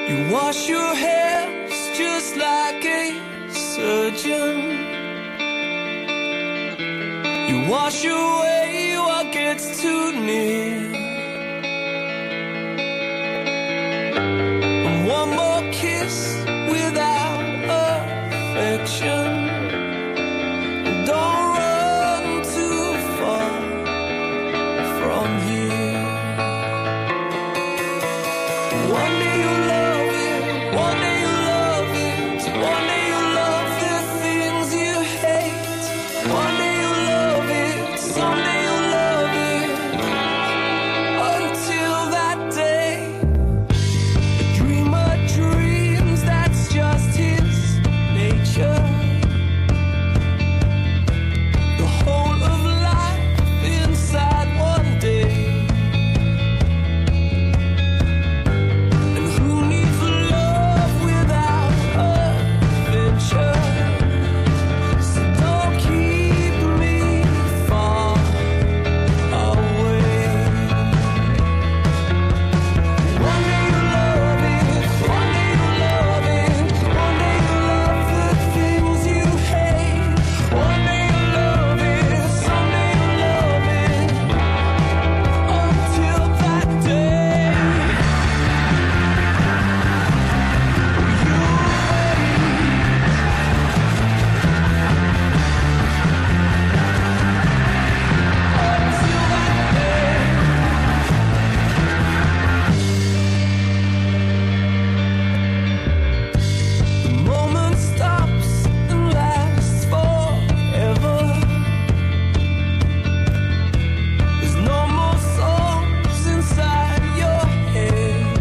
You wash your hands just like a surgeon. You wash away what gets too near. And one more kiss without affection. Don't run too far from here. One day you'll love it, one day you'll love it, one day you'll love the things you hate. One day you'll love it, someday you'll love it. Until that day, the dreamer dreams, that's just his nature. The whole of life inside one day. And who needs love without adventure? So don't keep me far away. One day you'll love it, one day you'll love it, one day you'll love the things you hate. One day you'll love it, someday you'll love it. Until that day, the moment stops and lasts forever. There's no more songs inside your head.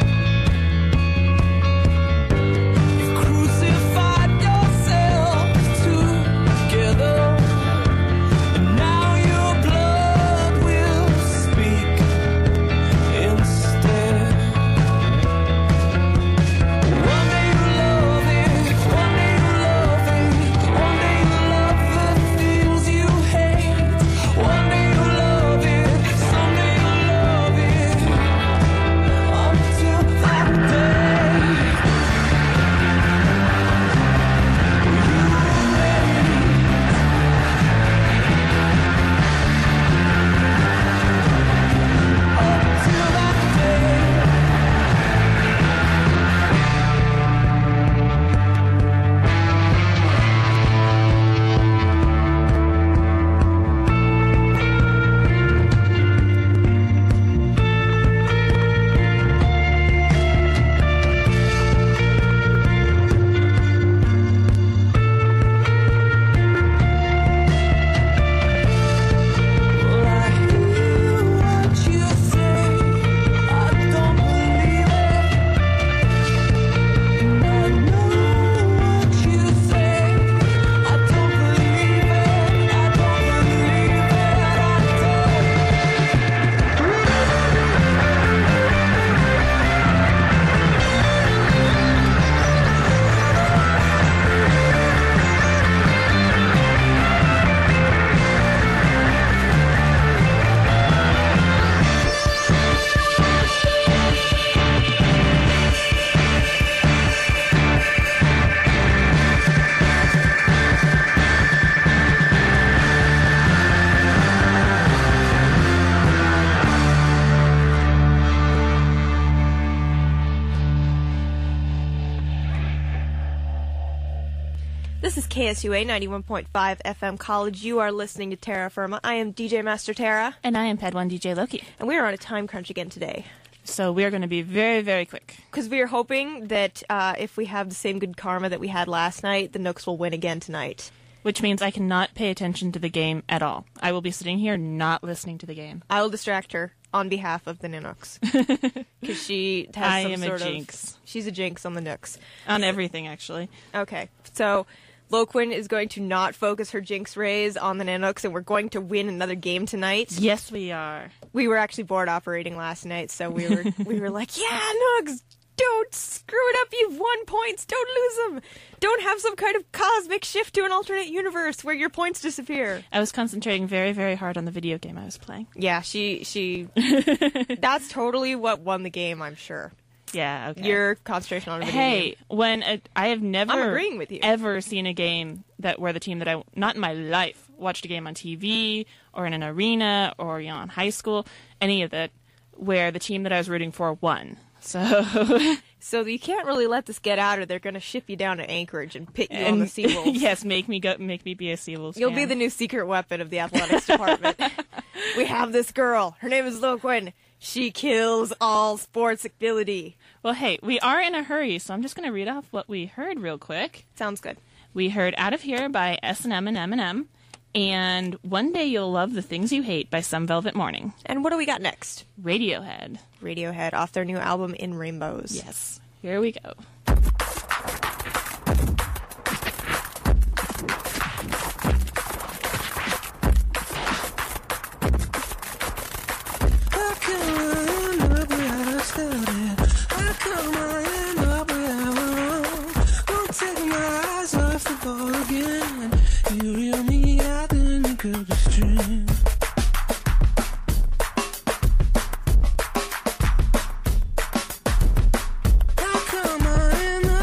You've crucified yourself together, and now your blood will speak instead. One day you'll love it, one day you'll love it, one day you'll love the things you hate. One day you'll love it, someday you'll love it. Until that day, until that day. Well, I hear what you say, I don't believe it. And I know what you say, I don't believe it. I don't believe it. This is KSUA 91.5 FM College. You are listening to Terra Firma. I am DJ Master Terra, And I am Pad 1 DJ Loki. and we are on a time crunch again today. So we are going to be very, very quick. Because we are hoping that if we have the same good karma that we had last night, the Nooks will win again tonight. Which means I cannot pay attention to the game at all. I will be sitting here not listening to the game. I will distract her on behalf of the Nooks. Because she has I some am a sort of... jinx. She's a jinx on the Nooks. On everything, actually. Okay, so Loquin is going to not focus her jinx rays on the Nanook, and we're going to win another game tonight. Yes, we are. We were actually board operating last night, so we were like, yeah, Nooks, don't screw it up. You've won points. Don't lose them. Don't have some kind of cosmic shift to an alternate universe where your points disappear. I was concentrating very, very hard on the video game I was playing. Yeah, she that's totally what won the game, I'm sure. Yeah, okay. your concentration on a video Hey, game. when I have never I'm agreeing with you. ever seen a game where the team that I, not in my life, watched a game on TV or in an arena or in high school, any of it, where the team that I was rooting for won. So, So you can't really let this get out, or they're going to ship you down to Anchorage and pit you on the Seawolves. yes, make me be a Seawolves You'll fan. be the new secret weapon of the athletics department. We have this girl. Her name is Lo Quinn. She kills all sports activity. Well, hey, we are in a hurry, so I'm just going to read off what we heard real quick. Sounds good. We heard Out of Here by S&M and Eminem, and One Day You'll Love the Things You Hate by Some Velvet Morning. And what do we got next? Radiohead. Radiohead off their new album In Rainbows. Yes. Here we go. How come I end up where I started? How come I end up where I won't take my eyes off the ball again? You reel me out the nick of the string. How come I end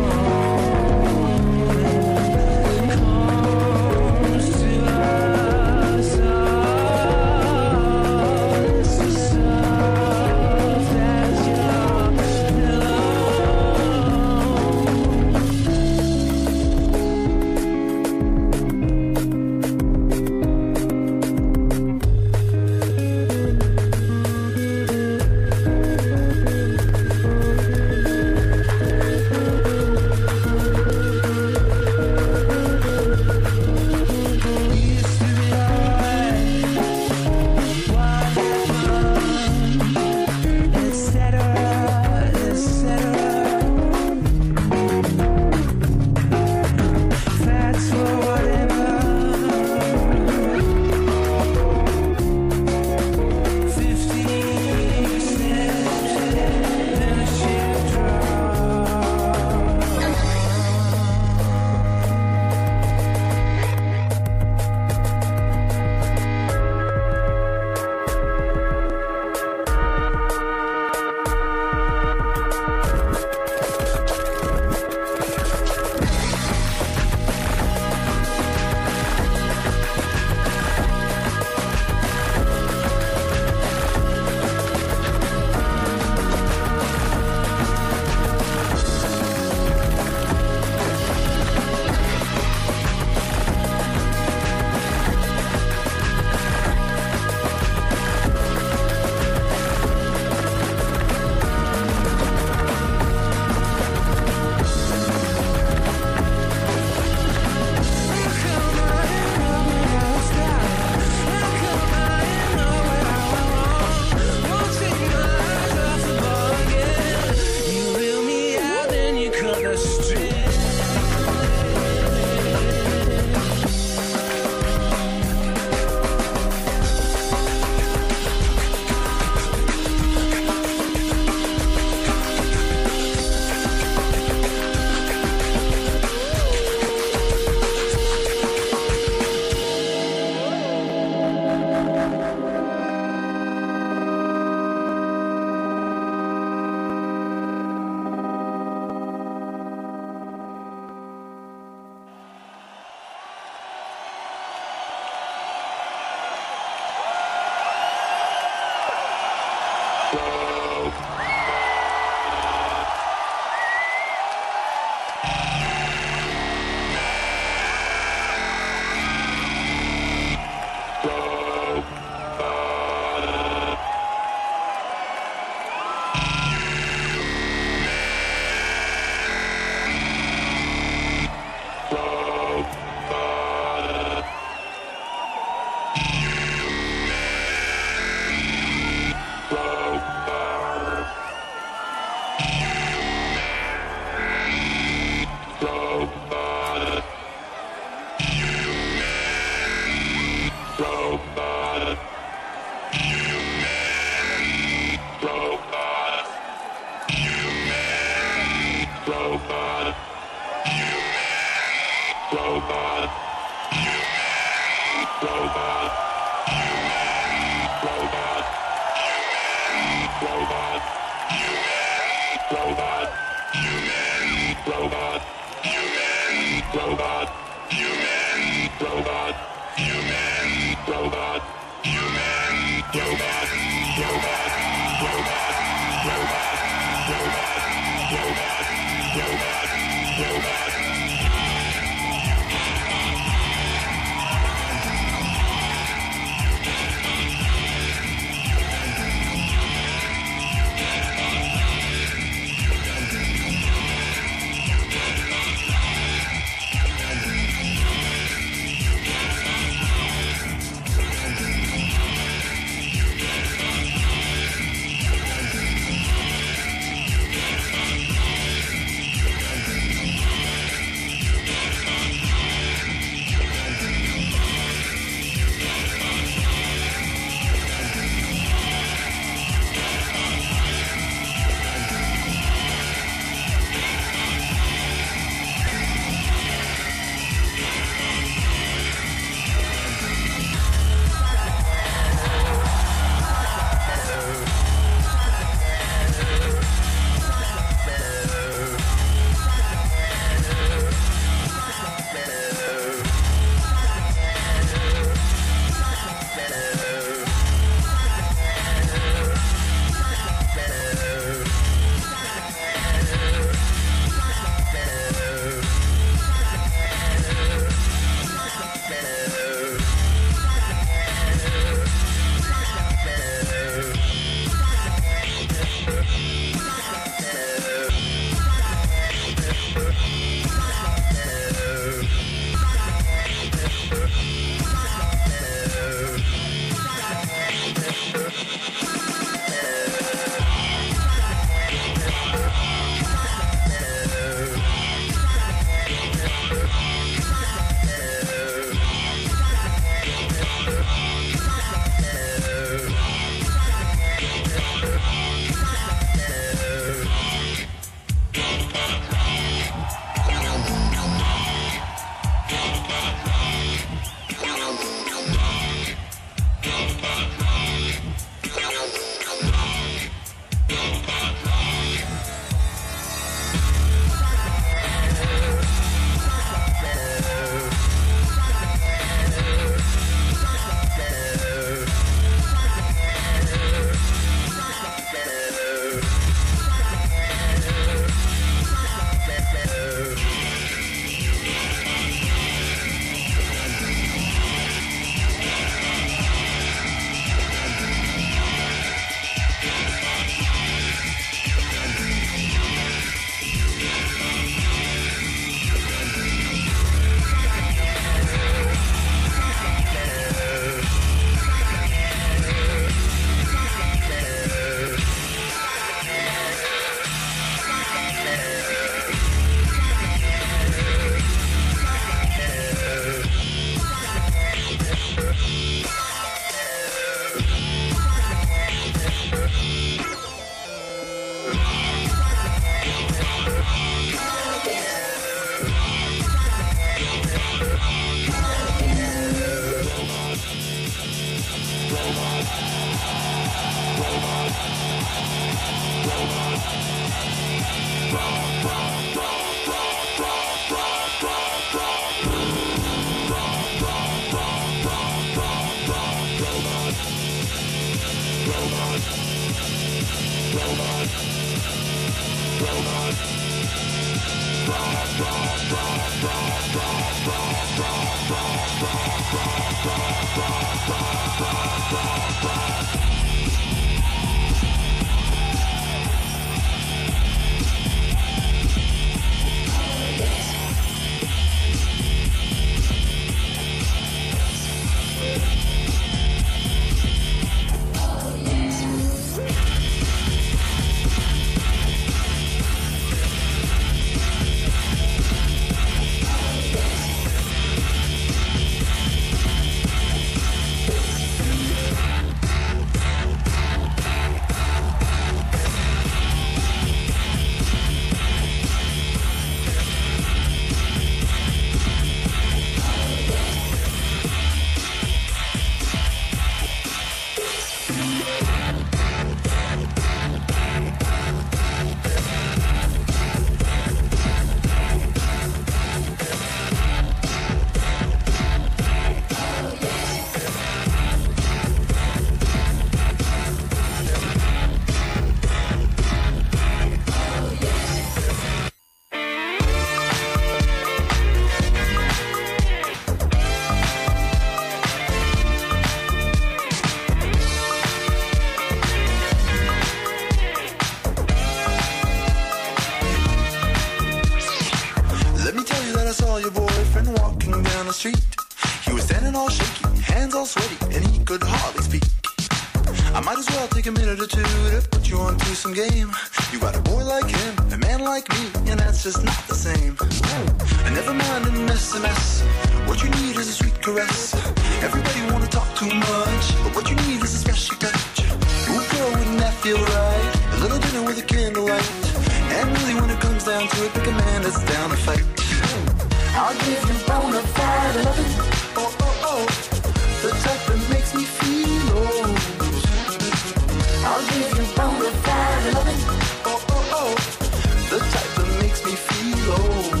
standing all shaky, hands all sweaty, and he could hardly speak. I might as well take a minute or two to put you onto some game. You got a boy like him, a man like me, and that's just not the same. And never mind an SMS, what you need is a sweet caress. Everybody wanna talk too much, but what you need is a special touch. Ooh girl, wouldn't that feel right? A little dinner with a candlelight. And really when it comes down to it, pick a man that's down to fight. I'll give you bona fide loving, oh oh oh, the type that makes me feel old. I'll give you bona fide loving, oh oh oh, the type that makes me feel old.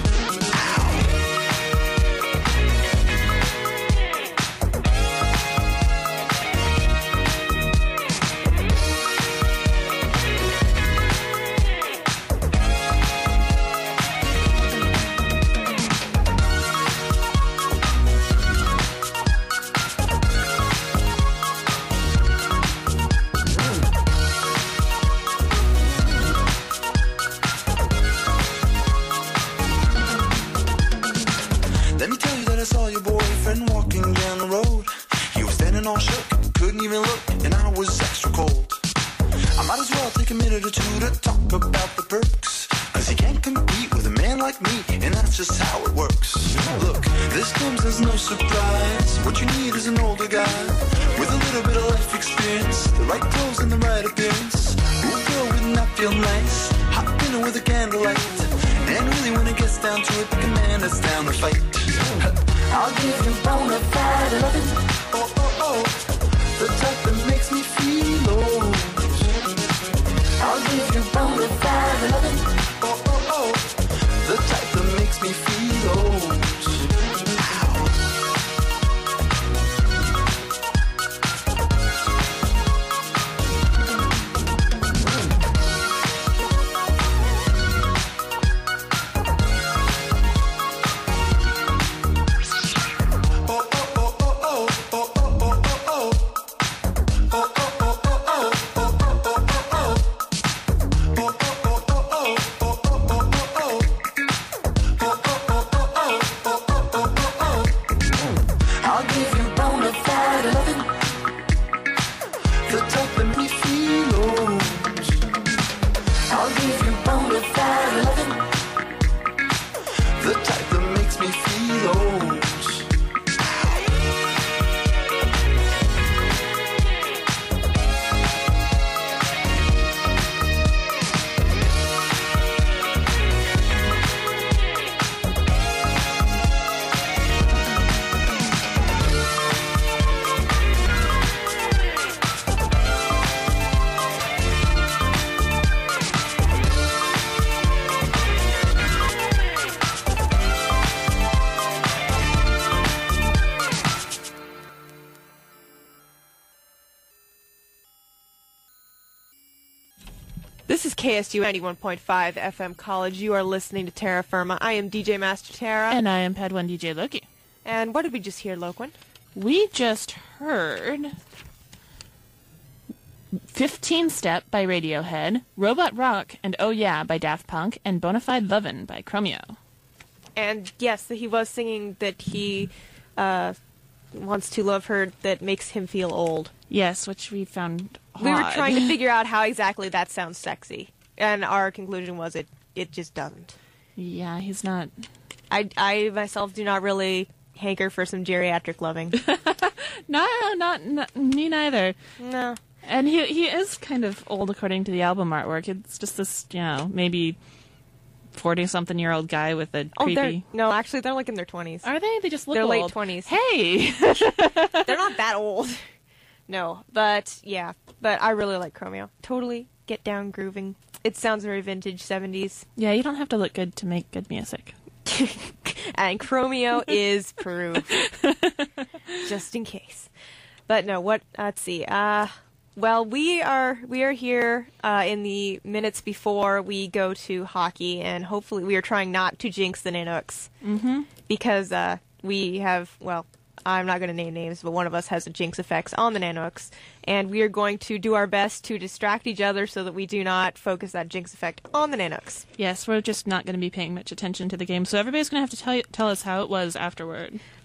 All shook, couldn't even look, and I was extra cold. I might as well take a minute or two to talk about the perks, cause you can't compete with a man like me, and that's just how it works. Look, this comes as no surprise. What you need is an older guy with a little bit of life experience, the right clothes and the right appearance. Ooh girl, wouldn't that feel nice? Hot dinner with a candlelight. And really when it gets down to it, pick a man that's down to fight. I'll give you bona fide loving, oh oh oh, the type that makes me feel old. I'll give you bona fide loving, oh oh oh, the type that makes me feel old. This is KSU 91.5 FM College. You are listening to Terra Firma. I am DJ Master Terra. And I am Pad 1 DJ Loki. And what did we just hear, Loquin? We just heard 15 Step by Radiohead, Robot Rock and Oh Yeah by Daft Punk, and Bonafide Lovin' by Chromeo. And yes, he was singing that he wants to love her that makes him feel old. Yes, which we found odd. We were trying to figure out how exactly that sounds sexy. And our conclusion was it just doesn't. Yeah, he's not... I myself do not really hanker for some geriatric loving. No, not me neither. No. And he is kind of old according to the album artwork. It's just this, maybe 40-something-year-old guy with a creepy... No, actually, they're like in their 20s. Are they? They just look they're old. Late 20s. Hey! They're not that old. No, but yeah. But I really like Chromeo. Totally get down grooving. It sounds very vintage 70s. Yeah, you don't have to look good to make good music. And Chromeo is proof. Just in case. But no, let's see. Well, we are here in the minutes before we go to hockey, and hopefully we are trying not to jinx the Nanooks. Mm-hmm. Because we have, well, I'm not going to name names, but one of us has a jinx effects on the Nanooks, and we are going to do our best to distract each other so that we do not focus that jinx effect on the Nanooks. Yes, we're just not going to be paying much attention to the game, so everybody's going to have to tell us how it was afterward.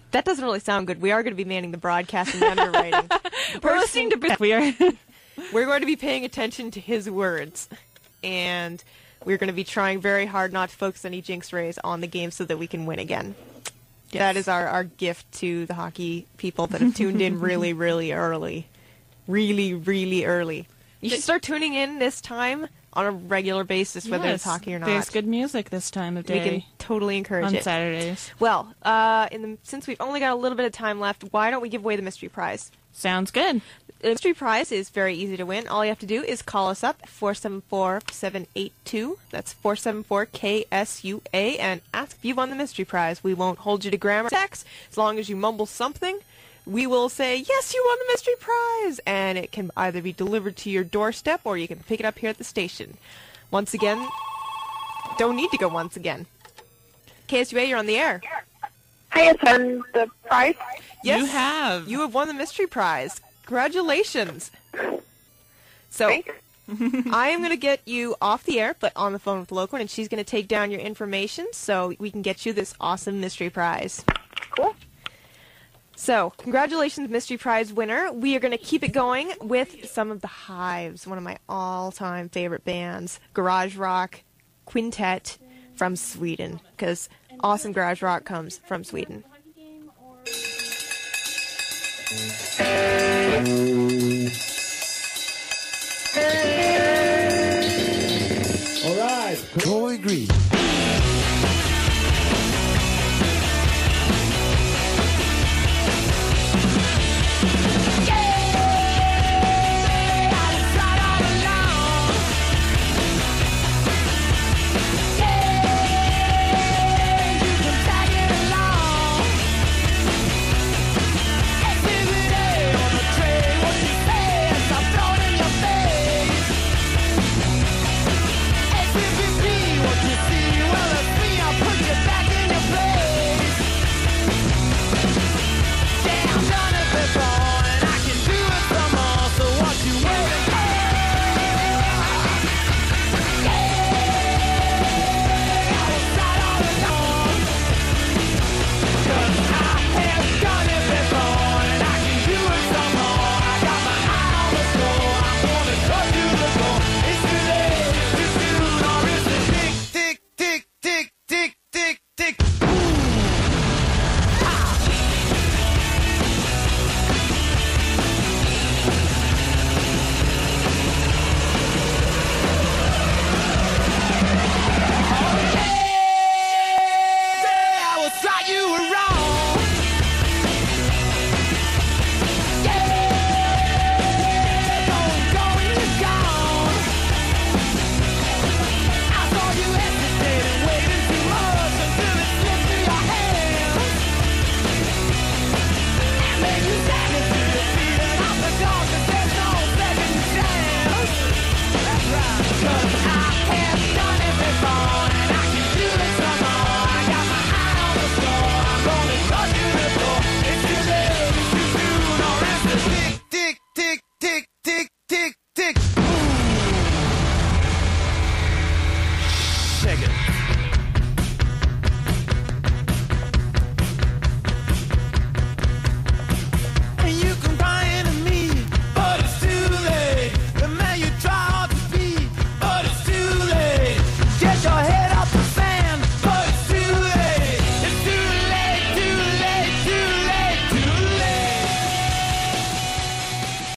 That doesn't really sound good. We are going to be manning the broadcast and the underwriting. We're listening to we are. We're going to be paying attention to his words. And we're going to be trying very hard not to focus any jinx rays on the game so that we can win again. Yes. That is our gift to the hockey people that have tuned in really, really early. Really, really early. You should start tuning in this time on a regular basis, whether it's hockey or not. There's good music this time of day. We can totally encourage on it. Saturdays. Well, since we've only got a little bit of time left, why don't we give away the mystery prize? Sounds good. The mystery prize is very easy to win. All you have to do is call us up, 474-782. That's 474-KSUA, and ask if you won the mystery prize. We won't hold you to grammar checks. As long as you mumble something, we will say, yes, you won the mystery prize! And it can either be delivered to your doorstep or you can pick it up here at the station. Once again, don't need to go once again. KSUA, you're on the air. Hi, it's on the prize. Yes, You have. You have won the mystery prize. Congratulations. So, Thanks. I am going to get you off the air, but on the phone with Loquin, and she's going to take down your information so we can get you this awesome mystery prize. Cool. So, congratulations, mystery prize winner. We are going to keep it going with some of the Hives, one of my all-time favorite bands, garage rock quintet from Sweden, because awesome garage rock comes from Sweden.